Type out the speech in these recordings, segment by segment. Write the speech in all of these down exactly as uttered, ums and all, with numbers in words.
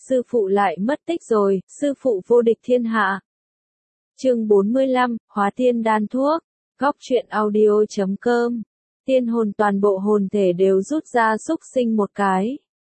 sư phụ lại mất tích rồi, sư phụ vô địch thiên hạ. Chương bốn mươi lăm, Hóa Tiên Đan Thuốc, Góc truyện audio chấm com. Tiên hồn toàn bộ hồn thể đều rút ra xúc sinh một cái.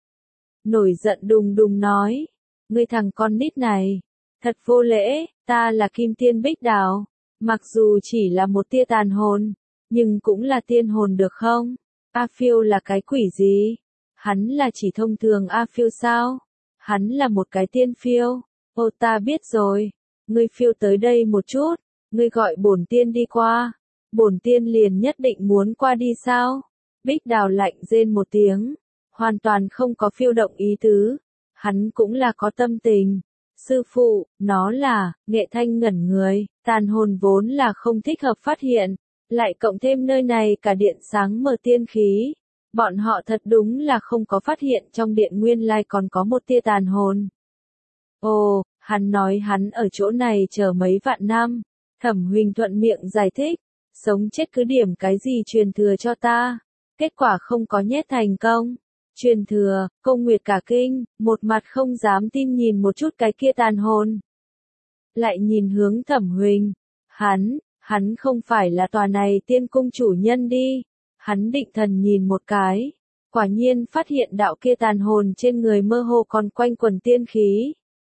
Nổi giận đùng đùng nói, ngươi thằng con nít này, thật vô lễ, ta là Kim Tiên Bích Đào, mặc dù chỉ là một tia tàn hồn, nhưng cũng là tiên hồn được không? A Phiêu là cái quỷ gì? Hắn là chỉ thông thường A Phiêu sao? Hắn là một cái tiên phiêu. Ô ta biết rồi, ngươi phiêu tới đây một chút, ngươi gọi bổn tiên đi qua. Bổn tiên liền nhất định muốn qua đi sao? Bích Đào lạnh rên một tiếng, hoàn toàn không có phiêu động ý tứ. Hắn cũng là có tâm tình. Sư phụ, nó là, Nghệ Thanh ngẩn người, tàn hồn vốn là không thích hợp phát hiện, lại cộng thêm nơi này cả điện sáng mờ tiên khí. Bọn họ thật đúng là không có phát hiện trong điện nguyên lai còn có một tia tàn hồn. Ồ, hắn nói hắn ở chỗ này chờ mấy vạn năm. Thẩm Huỳnh thuận miệng giải thích, sống chết cứ điểm cái gì truyền thừa cho ta. Kết quả không có nhét thành công. Truyền thừa, Công Nguyệt cả kinh, một mặt không dám tin nhìn một chút cái kia tàn hồn. Lại nhìn hướng Thẩm Huỳnh, hắn, hắn không phải là tòa này tiên cung chủ nhân đi. Hắn định thần nhìn một cái, quả nhiên phát hiện đạo kia tàn hồn trên người mơ hồ còn quanh quần tiên khí.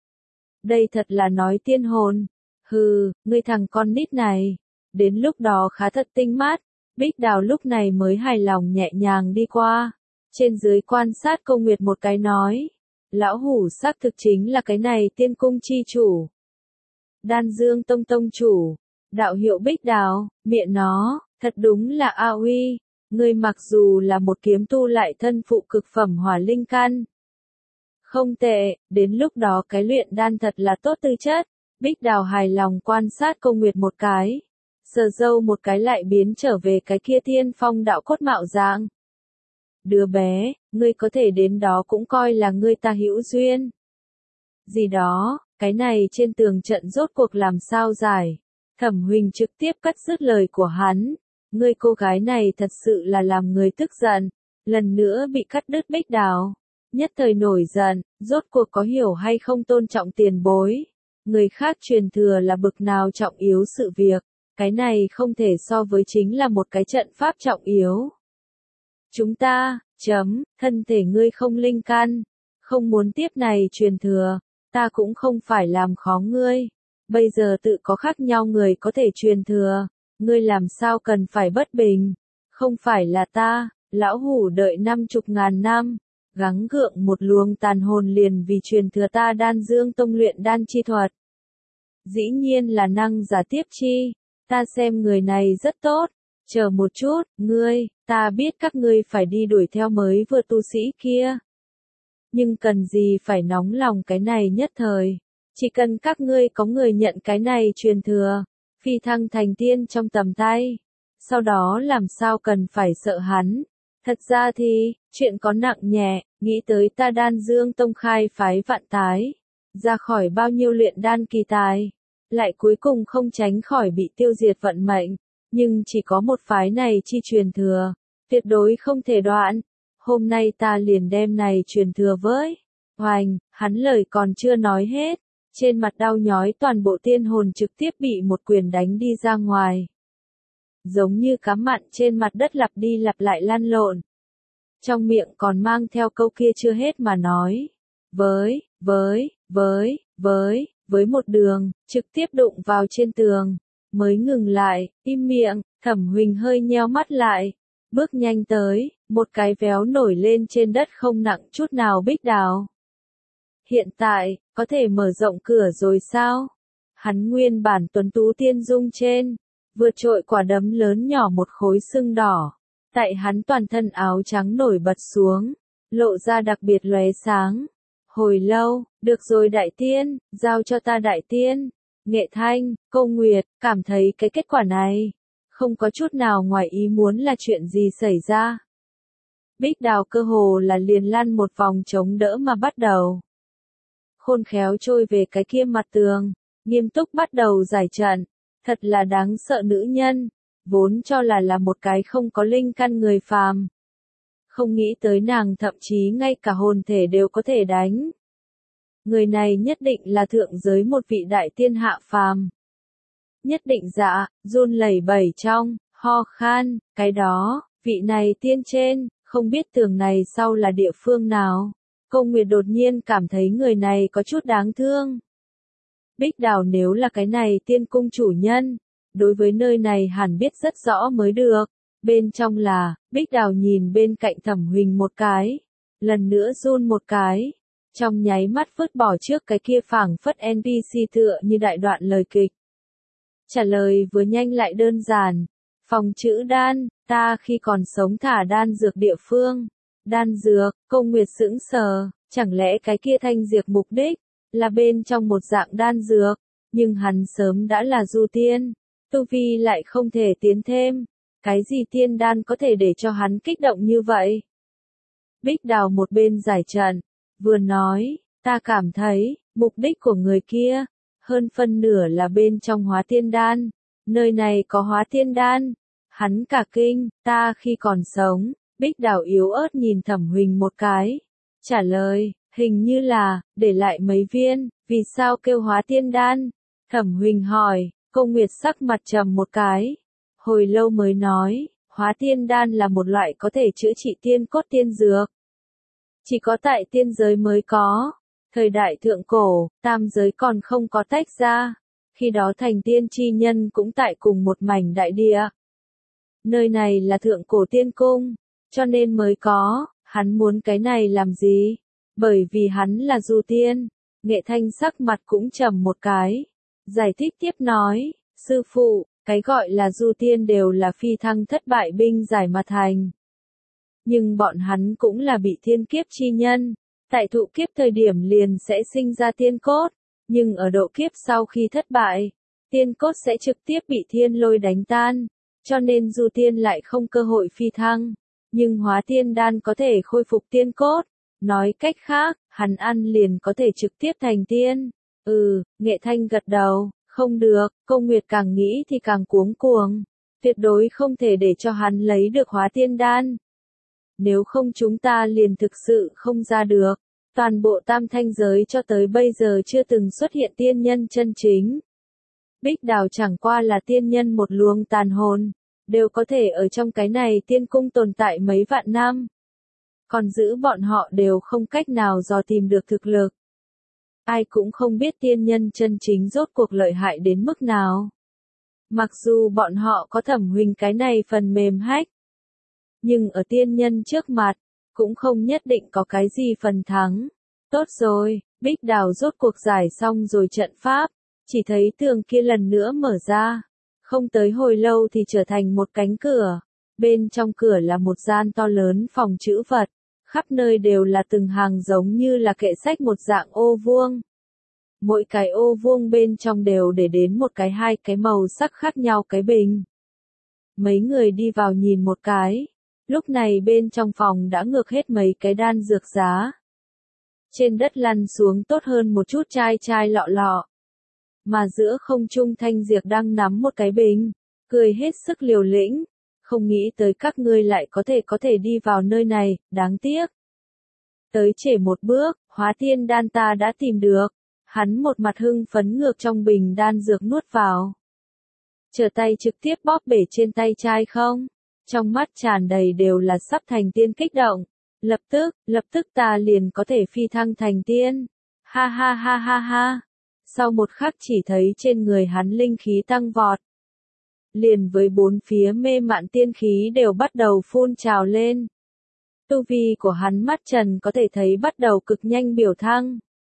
Đây thật là nói tiên hồn. Hừ, ngươi thằng con nít này. Đến lúc đó khá thật tinh mắt, Bích Đào lúc này mới hài lòng nhẹ nhàng đi qua. Trên dưới quan sát Công Nguyệt một cái nói, lão hủ xác thực chính là cái này tiên cung chi chủ. Đan Dương Tông Tông chủ, đạo hiệu Bích Đào, miệng nó, thật đúng là a uy. Ngươi mặc dù là một kiếm tu lại thân phụ cực phẩm hỏa linh căn. Không tệ, đến lúc đó cái luyện đan thật là tốt tư chất. Bích Đào hài lòng quan sát Công Nguyệt một cái. Sờ dâu một cái lại biến trở về cái kia thiên phong đạo cốt mạo dạng. Đứa bé, ngươi có thể đến đó cũng coi là ngươi ta hữu duyên. Gì đó, cái này trên tường trận rốt cuộc làm sao giải. Thẩm Huỳnh trực tiếp cắt dứt lời của hắn. Ngươi cô gái này thật sự là làm người tức giận, lần nữa bị cắt đứt Bích Đào. Nhất thời nổi giận, rốt cuộc có hiểu hay không tôn trọng tiền bối. Người khác truyền thừa là bực nào trọng yếu sự việc, cái này không thể so với chính là một cái trận pháp trọng yếu. Chúng ta, chấm, thân thể ngươi không linh căn, không muốn tiếp này truyền thừa, ta cũng không phải làm khó ngươi. Bây giờ tự có khác nhau người có thể truyền thừa. Ngươi làm sao cần phải bất bình, không phải là ta, lão hủ đợi năm chục ngàn năm, gắng gượng một luồng tàn hồn liền vì truyền thừa ta Đan Dương Tông luyện đan chi thuật. Dĩ nhiên là năng giả tiếp chi, ta xem người này rất tốt, chờ một chút, ngươi, ta biết các ngươi phải đi đuổi theo mới vừa tu sĩ kia. Nhưng cần gì phải nóng lòng cái này nhất thời, chỉ cần các ngươi có người nhận cái này truyền thừa. Phi thăng thành tiên trong tầm tay. Sau đó làm sao cần phải sợ hắn. Thật ra thì, chuyện có nặng nhẹ, nghĩ tới ta Đan Dương Tông khai phái vạn tái. Ra khỏi bao nhiêu luyện đan kỳ tài. Lại cuối cùng không tránh khỏi bị tiêu diệt vận mệnh. Nhưng chỉ có một phái này chi truyền thừa. Tuyệt đối không thể đoạn. Hôm nay ta liền đem này truyền thừa với. Hoành, hắn lời còn chưa nói hết. Trên mặt đau nhói toàn bộ tiên hồn trực tiếp bị một quyền đánh đi ra ngoài. Giống như cá mặn trên mặt đất lặp đi lặp lại lăn lộn. Trong miệng còn mang theo câu kia chưa hết mà nói. Với, với, với, với, với một đường, trực tiếp đụng vào trên tường. Mới ngừng lại, im miệng, Thẩm Huỳnh hơi nheo mắt lại. Bước nhanh tới, một cái véo nổi lên trên đất không nặng chút nào Bích Đào. Hiện tại, có thể mở rộng cửa rồi sao? Hắn nguyên bản tuấn tú tiên dung trên, vượt trội quả đấm lớn nhỏ một khối sưng đỏ. Tại hắn toàn thân áo trắng nổi bật xuống, lộ ra đặc biệt lóe sáng. Hồi lâu, được rồi đại tiên, giao cho ta đại tiên. Nghệ Thanh, Công Nguyệt, cảm thấy cái kết quả này, không có chút nào ngoài ý muốn là chuyện gì xảy ra. Bích Đào cơ hồ là liền lăn một vòng chống đỡ mà bắt đầu. Khôn khéo trôi về cái kia mặt tường, nghiêm túc bắt đầu giải trận, thật là đáng sợ nữ nhân, vốn cho là là một cái không có linh căn người phàm. Không nghĩ tới nàng thậm chí ngay cả hồn thể đều có thể đánh. Người này nhất định là thượng giới một vị đại tiên hạ phàm. Nhất định dạ, run lẩy bẩy trong, ho khan, cái đó, vị này tiên trên, không biết tường này sau là địa phương nào. Công Nguyệt đột nhiên cảm thấy người này có chút đáng thương. Bích Đào nếu là cái này tiên cung chủ nhân, đối với nơi này hẳn biết rất rõ mới được. Bên trong là, Bích Đào nhìn bên cạnh Thẩm Huỳnh một cái, lần nữa run một cái, trong nháy mắt vứt bỏ trước cái kia phảng phất en pê xê tựa như đại đoạn lời kịch. Trả lời vừa nhanh lại đơn giản, phòng chữ đan, ta khi còn sống thả đan dược địa phương. Đan dược, Công Nguyệt sững sờ, chẳng lẽ cái kia thanh diệt mục đích, là bên trong một dạng đan dược, nhưng hắn sớm đã là du tiên, tu vi lại không thể tiến thêm, cái gì tiên đan có thể để cho hắn kích động như vậy? Bích Đào một bên giải trận, vừa nói, ta cảm thấy, mục đích của người kia, hơn phân nửa là bên trong hóa tiên đan, nơi này có hóa tiên đan, hắn cả kinh, ta khi còn sống. Bích Đào yếu ớt nhìn Thẩm Huỳnh một cái, trả lời, hình như là, để lại mấy viên, vì sao kêu hóa tiên đan? Thẩm Huỳnh hỏi, Công Nguyệt sắc mặt trầm một cái, hồi lâu mới nói, hóa tiên đan là một loại có thể chữa trị tiên cốt tiên dược. Chỉ có tại tiên giới mới có, thời đại thượng cổ, tam giới còn không có tách ra, khi đó thành tiên chi nhân cũng tại cùng một mảnh đại địa. Nơi này là thượng cổ tiên cung. Cho nên mới có, hắn muốn cái này làm gì? Bởi vì hắn là du tiên. Nghệ Thanh sắc mặt cũng trầm một cái. Giải thích tiếp nói, sư phụ, cái gọi là du tiên đều là phi thăng thất bại binh giải mà thành. Nhưng bọn hắn cũng là bị thiên kiếp chi nhân. Tại thụ kiếp thời điểm liền sẽ sinh ra tiên cốt. Nhưng ở độ kiếp sau khi thất bại, tiên cốt sẽ trực tiếp bị thiên lôi đánh tan. Cho nên du tiên lại không cơ hội phi thăng. Nhưng hóa tiên đan có thể khôi phục tiên cốt. Nói cách khác, hắn ăn liền có thể trực tiếp thành tiên. Ừ, Nghệ Thanh gật đầu, không được, Công Nguyệt càng nghĩ thì càng cuống cuồng. Tuyệt đối không thể để cho hắn lấy được hóa tiên đan. Nếu không chúng ta liền thực sự không ra được. Toàn bộ tam thanh giới cho tới bây giờ chưa từng xuất hiện tiên nhân chân chính. Bích Đào chẳng qua là tiên nhân một luồng tàn hồn. Đều có thể ở trong cái này tiên cung tồn tại mấy vạn năm. Còn giữ bọn họ đều không cách nào dò tìm được thực lực. Ai cũng không biết tiên nhân chân chính rốt cuộc lợi hại đến mức nào. Mặc dù bọn họ có Thẩm Huỳnh cái này phần mềm hack. Nhưng ở tiên nhân trước mặt, cũng không nhất định có cái gì phần thắng. Tốt rồi, Bích Đào rốt cuộc giải xong rồi trận pháp. Chỉ thấy tường kia lần nữa mở ra. Không tới hồi lâu thì trở thành một cánh cửa. Bên trong cửa là một gian to lớn phòng trữ vật. Khắp nơi đều là từng hàng giống như là kệ sách một dạng ô vuông. Mỗi cái ô vuông bên trong đều để đến một cái hai cái màu sắc khác nhau cái bình. Mấy người đi vào nhìn một cái. Lúc này bên trong phòng đã ngược hết mấy cái đan dược giá. Trên đất lăn xuống tốt hơn một chút chai chai lọ lọ. Mà giữa không trung Thanh Diệp đang nắm một cái bình, cười hết sức liều lĩnh, không nghĩ tới các ngươi lại có thể có thể đi vào nơi này, đáng tiếc. Tới trễ một bước, hóa tiên đan ta đã tìm được, hắn một mặt hưng phấn ngược trong bình đan dược nuốt vào. Trở tay trực tiếp bóp bể trên tay trai không, trong mắt tràn đầy đều là sắp thành tiên kích động, lập tức, lập tức ta liền có thể phi thăng thành tiên, ha ha ha ha ha. Sau một khắc chỉ thấy trên người hắn linh khí tăng vọt. Liền với bốn phía mê mạn tiên khí đều bắt đầu phun trào lên. Tu vi của hắn mắt trần có thể thấy bắt đầu cực nhanh biểu thăng.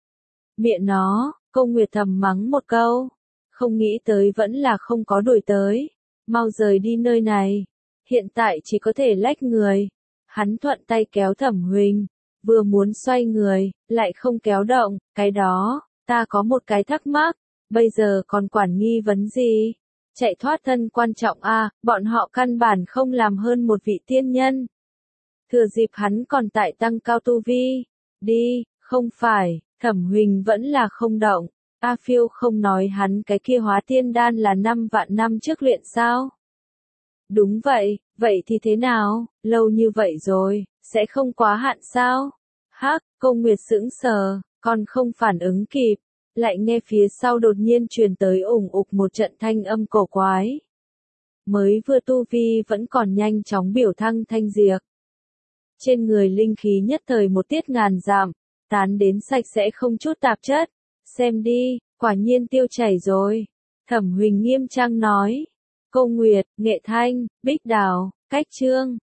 Miệng nó, Công Nguyệt thầm mắng một câu. Không nghĩ tới vẫn là không có đuổi tới. Mau rời đi nơi này. Hiện tại chỉ có thể lách người. Hắn thuận tay kéo Thẩm Huỳnh. Vừa muốn xoay người, lại không kéo động, cái đó. Ta có một cái thắc mắc, bây giờ còn quản nghi vấn gì? Chạy thoát thân quan trọng a, à, bọn họ căn bản không làm hơn một vị tiên nhân. Thừa dịp hắn còn tại tăng cao tu vi. Đi, không phải, Thẩm Huỳnh vẫn là không động. A Phiêu không nói hắn cái kia hóa tiên đan là năm vạn năm trước luyện sao? Đúng vậy, vậy thì thế nào, lâu như vậy rồi, sẽ không quá hạn sao? Hắc, Công Nguyệt sững sờ. còn không phản ứng kịp, lại nghe phía sau đột nhiên truyền tới ủng ục một trận thanh âm cổ quái. Mới vừa tu vi vẫn còn nhanh chóng biểu thăng thanh diệt. Trên người linh khí nhất thời một tiết ngàn giảm, tán đến sạch sẽ không chút tạp chất. Xem đi, quả nhiên tiêu chảy rồi. Thẩm Huỳnh nghiêm trang nói. Cô Nguyệt, Nghệ Thanh, Bích Đào, Cách Trương,